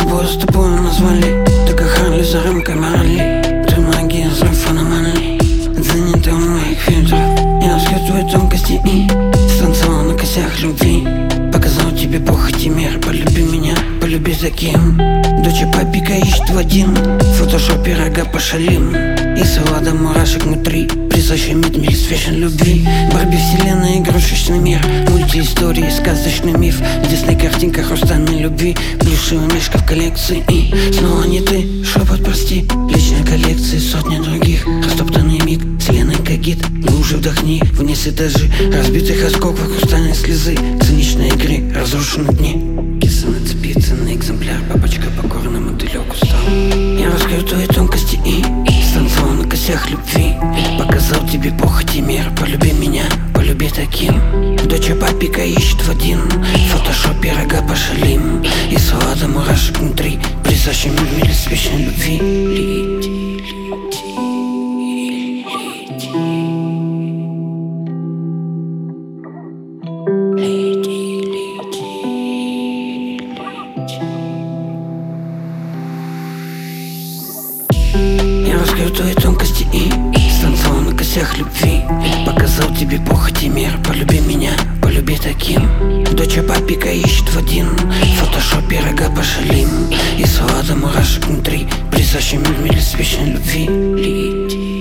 с тобой назвали, так как Харли за рамкой морали. Ты магия, взрыв феноменальный, занята у моих фильтров. Я раскрыл твои тонкости и станцевал на косях любви. Показал тебе похоть и мир, полюби меня, полюби таким. Дочь папика ищет в один, в фотошопе рога пошалим. И салада мурашек внутри, присущий мир священ любви. Барби вселенная, игрушечный мир, мультиистории, сказочный миф. В Дисней картинках хрустальной любви, плюшевая мишка в коллекции. И снова не ты, шепот прости, личной коллекции сотни других. Растоптанный миг, вселенной кагит, глубже вдохни, вниз этажи разбитых осколков хрустальной слезы, циничной игры, разрушены дни. Киса на цепи, ценный экземпляр, папочка покорна мотылек устал. Я раскрыл твои тонкости и станцевал на косях любви. Показал тебе похоть и мир, полюби меня, полюби таким. Дочь папика ищет в один, в фотошопе рога пошалим. И салада мурашек внутри, присущий мир священной любви. Лети, я раскрыл твои тонкости и станцевал на косях любви. Показал тебе похоть и мир, полюби меня, полюби таким. Дочь папика ищет в один, в фотошопе рога пошалим. И салада мурашек внутри, присущий мир священной любви. Лети.